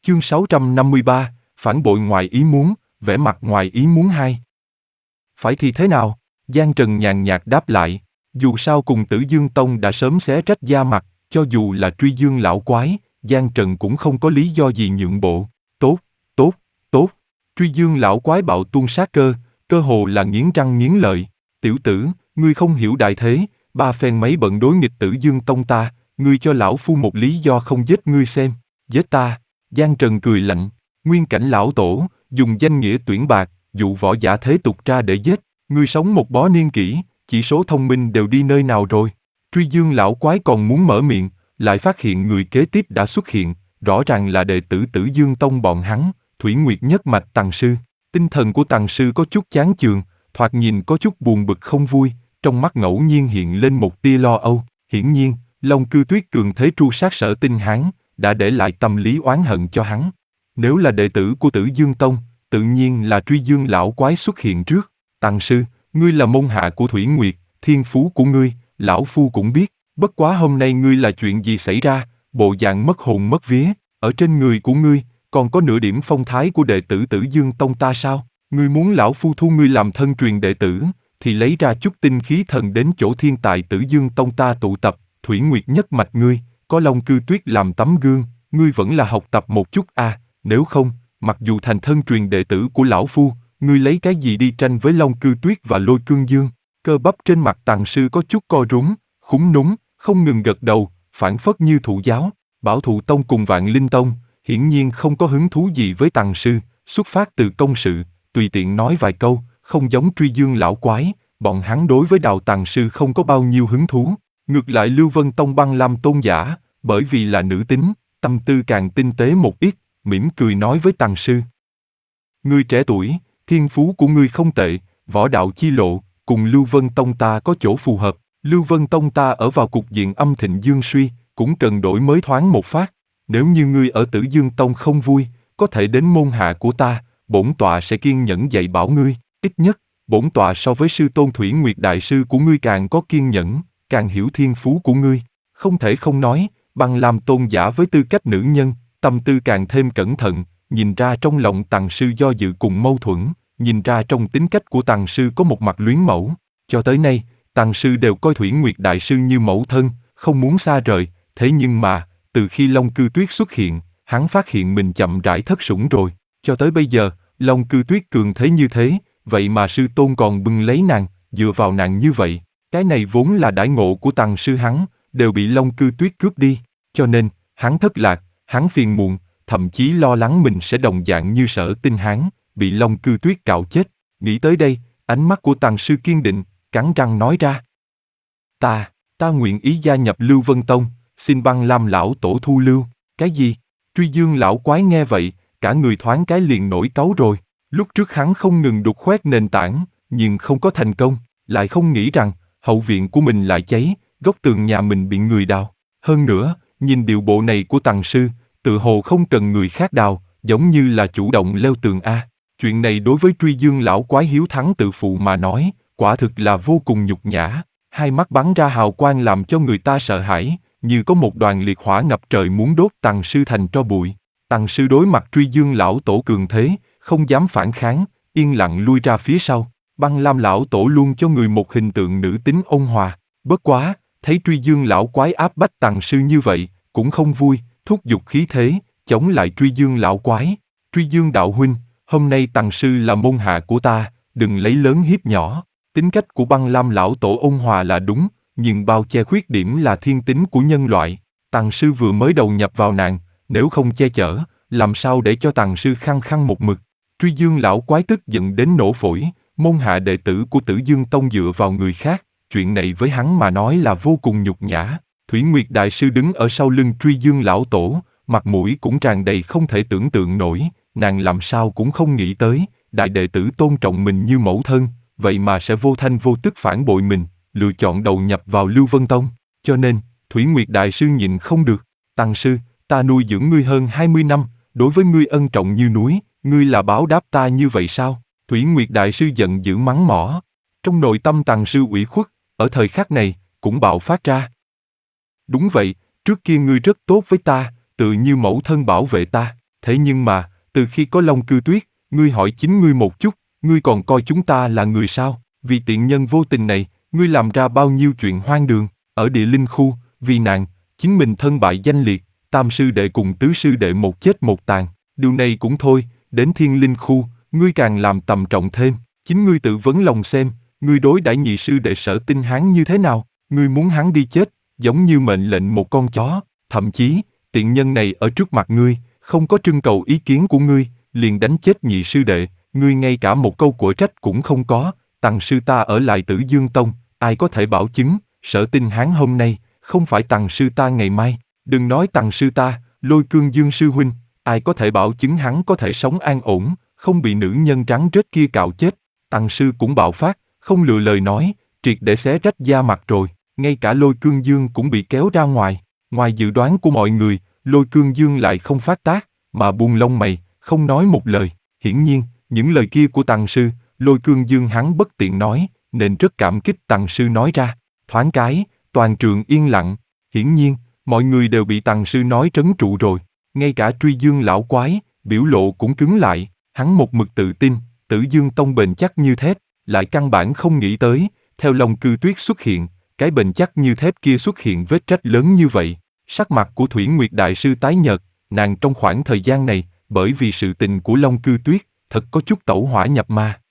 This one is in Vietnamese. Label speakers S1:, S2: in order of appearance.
S1: Chương 653, phản bội ngoài ý muốn, vẻ mặt ngoài ý muốn 2. Phải thì thế nào? Giang Trần nhàn nhạt đáp lại, dù sao cùng Tử Dương Tông đã sớm xé rách da mặt, cho dù là Truy Dương lão quái, Giang Trần cũng không có lý do gì nhượng bộ. Tốt, tốt, tốt. Truy Dương lão quái bạo tuôn sát cơ hồ là nghiến răng nghiến lợi. Tiểu tử, ngươi không hiểu đại thế, ba phen mấy bận đối nghịch Tử Dương Tông ta, ngươi cho lão phu một lý do không giết ngươi xem. Giết ta? Giang Trần cười lạnh, nguyên cảnh lão tổ, dùng danh nghĩa tuyển bạc, dụ võ giả thế tục ra để giết, ngươi sống một bó niên kỷ, chỉ số thông minh đều đi nơi nào rồi? Truy Dương lão quái còn muốn mở miệng, lại phát hiện người kế tiếp đã xuất hiện, rõ ràng là đệ tử Tử Dương Tông bọn hắn, Thủy Nguyệt nhất mạch Tằng sư. Tinh thần của Tằng sư có chút chán chường, thoạt nhìn có chút buồn bực không vui, trong mắt ngẫu nhiên hiện lên một tia lo âu. Hiển nhiên, Long Cư Tuyết cường thế tru sát Sở Tinh Hán, đã để lại tâm lý oán hận cho hắn. Nếu là đệ tử của Tử Dương Tông, tự nhiên là Truy Dương lão quái xuất hiện trước. Tằng sư, ngươi là môn hạ của Thủy Nguyệt, thiên phú của ngươi, lão phu cũng biết, bất quá hôm nay ngươi là chuyện gì xảy ra, bộ dạng mất hồn mất vía, ở trên người của ngươi, còn có nửa điểm phong thái của đệ tử Tử Dương Tông ta sao? Ngươi muốn lão phu thu ngươi làm thân truyền đệ tử, thì lấy ra chút tinh khí thần đến chỗ thiên tài Tử Dương Tông ta tụ tập, Thủy Nguyệt nhất mạch ngươi, có Long Cư Tuyết làm tấm gương, ngươi vẫn là học tập một chút à, nếu không, mặc dù thành thân truyền đệ tử của lão phu, ngươi lấy cái gì đi tranh với Long Cư Tuyết và Lôi Cương Dương? Cơ bắp trên mặt Tằng sư có chút co rúm, khúm núm, không ngừng gật đầu, phản phất như thụ giáo. Bảo Thụ Tông cùng Vạn Linh Tông, hiển nhiên không có hứng thú gì với Tằng sư, xuất phát từ công sự, tùy tiện nói vài câu, không giống Truy Dương lão quái, bọn hắn đối với Đào Tằng sư không có bao nhiêu hứng thú. Ngược lại Lưu Vân Tông Băng Lam tôn giả, bởi vì là nữ tính, tâm tư càng tinh tế một ít, mỉm cười nói với Tằng sư. Ngươi trẻ tuổi, thiên phú của ngươi không tệ, võ đạo chi lộ, cùng Lưu Vân Tông ta có chỗ phù hợp. Lưu Vân Tông ta ở vào cục diện âm thịnh dương suy, cũng cần đổi mới thoáng một phát. Nếu như ngươi ở Tử Dương Tông không vui, có thể đến môn hạ của ta, bổn tọa sẽ kiên nhẫn dạy bảo ngươi. Ít nhất, bổn tọa so với sư tôn Thủy Nguyệt đại sư của ngươi càng có kiên nhẫn, càng hiểu thiên phú của ngươi. Không thể không nói, Băng Lam tôn giả với tư cách nữ nhân, tâm tư càng thêm cẩn thận, nhìn ra trong lòng Tằng sư do dự cùng mâu thuẫn, nhìn ra trong tính cách của Tằng sư có một mặt luyến mẫu. Cho tới nay, Tằng sư đều coi Thủy Nguyệt đại sư như mẫu thân, không muốn xa rời, thế nhưng mà, từ khi Long Cư Tuyết xuất hiện, hắn phát hiện mình chậm rãi thất sủng rồi. Cho tới bây giờ, Long Cư Tuyết cường thế như thế, vậy mà sư tôn còn bưng lấy nàng, dựa vào nàng như vậy. Cái này vốn là đãi ngộ của Tằng sư hắn, đều bị Long Cư Tuyết cướp đi, cho nên, hắn thất lạc, hắn phiền muộn, thậm chí lo lắng mình sẽ đồng dạng như Sở Tinh Hán, bị Long Cư Tuyết cạo chết. Nghĩ tới đây, ánh mắt của Tằng sư kiên định, cắn răng nói ra. Ta nguyện ý gia nhập Lưu Vân Tông, xin Băng Lam lão tổ thu lưu. Cái gì? Truy Dương lão quái nghe vậy, cả người thoáng cái liền nổi cáu rồi. Lúc trước hắn không ngừng đục khoét nền tảng, nhưng không có thành công, lại không nghĩ rằng, hậu viện của mình lại cháy, góc tường nhà mình bị người đào. Hơn nữa, nhìn điệu bộ này của Tằng sư, tự hồ không cần người khác đào, giống như là chủ động leo tường a. Chuyện này đối với Truy Dương lão quái hiếu thắng tự phụ mà nói, quả thực là vô cùng nhục nhã. Hai mắt bắn ra hào quang làm cho người ta sợ hãi, như có một đoàn liệt hỏa ngập trời muốn đốt Tằng sư thành tro bụi. Tằng sư đối mặt Truy Dương lão tổ cường thế, không dám phản kháng, yên lặng lui ra phía sau. Băng Lam lão tổ luôn cho người một hình tượng nữ tính ôn hòa. Bất quá, thấy Truy Dương lão quái áp bách Tằng sư như vậy, cũng không vui, thúc giục khí thế, chống lại Truy Dương lão quái. Truy Dương đạo huynh, hôm nay Tằng sư là môn hạ của ta, đừng lấy lớn hiếp nhỏ. Tính cách của Băng Lam lão tổ ôn hòa là đúng, nhưng bao che khuyết điểm là thiên tính của nhân loại. Tằng sư vừa mới đầu nhập vào nàng, nếu không che chở, làm sao để cho Tằng sư khăng khăng một mực. Truy Dương lão quái tức giận đến nổ phổi, môn hạ đệ tử của Tử Dương Tông dựa vào người khác, chuyện này với hắn mà nói là vô cùng nhục nhã. Thủy Nguyệt đại sư đứng ở sau lưng Truy Dương lão tổ, mặt mũi cũng tràn đầy không thể tưởng tượng nổi, nàng làm sao cũng không nghĩ tới, đại đệ tử tôn trọng mình như mẫu thân, vậy mà sẽ vô thanh vô tức phản bội mình, lựa chọn đầu nhập vào Lưu Vân Tông. Cho nên, Thủy Nguyệt đại sư nhịn không được, Tằng sư, ta nuôi dưỡng ngươi hơn 20 năm, đối với ngươi ân trọng như núi, ngươi là báo đáp ta như vậy sao? Thủy Nguyệt đại sư giận dữ mắng mỏ. Trong nội tâm Tằng sư ủy khuất, ở thời khắc này, cũng bạo phát ra. Đúng vậy, trước kia ngươi rất tốt với ta, tự như mẫu thân bảo vệ ta, Thế nhưng mà, từ khi có Long Cư Tuyết, ngươi hỏi chính ngươi một chút, ngươi còn coi chúng ta là người sao? Vì tiện nhân vô tình này, ngươi làm ra bao nhiêu chuyện hoang đường, ở địa linh khu, vì nàng, chính mình thân bại danh liệt, tam sư đệ cùng tứ sư đệ một chết một tàn, điều này cũng thôi, đến thiên linh khu, ngươi càng làm tầm trọng thêm, chính ngươi tự vấn lòng xem, ngươi đối đãi nhị sư đệ Sở Tinh Hán như thế nào, ngươi muốn hắn đi chết, giống như mệnh lệnh một con chó, thậm chí, tiện nhân này ở trước mặt ngươi, không có trưng cầu ý kiến của ngươi, liền đánh chết nhị sư đệ, ngươi ngay cả một câu của trách cũng không có, Tằng sư ta ở lại Tử Dương Tông, ai có thể bảo chứng, Sở Tinh Hán hôm nay, không phải Tằng sư ta ngày mai, đừng nói Tằng sư ta, Lôi Cương Dương sư huynh, ai có thể bảo chứng hắn có thể sống an ổn, không bị nữ nhân trắng trết kia cạo chết. Tằng sư cũng bạo phát, không lựa lời nói, triệt để xé rách da mặt rồi, ngay cả Lôi Cương Dương cũng bị kéo ra ngoài. Ngoài dự đoán của mọi người, Lôi Cương Dương lại không phát tác, mà buông lông mày, không nói một lời. Hiển nhiên, những lời kia của Tằng sư, Lôi Cương Dương hắn bất tiện nói, nên rất cảm kích Tằng sư nói ra. Thoáng cái, toàn trường yên lặng. Hiển nhiên, mọi người đều bị Tằng sư nói trấn trụ rồi. Ngay cả Truy Dương lão quái, biểu lộ cũng cứng lại. Hắn một mực tự tin, Tử Dương Tông bền chắc như thép, lại căn bản không nghĩ tới, theo Long Cư Tuyết xuất hiện, cái bền chắc như thép kia xuất hiện vết rách lớn như vậy. Sắc mặt của Thủy Nguyệt Đại Sư tái nhợt, nàng trong khoảng thời gian này, bởi vì sự tình của Long Cư Tuyết, thật có chút tẩu hỏa nhập ma.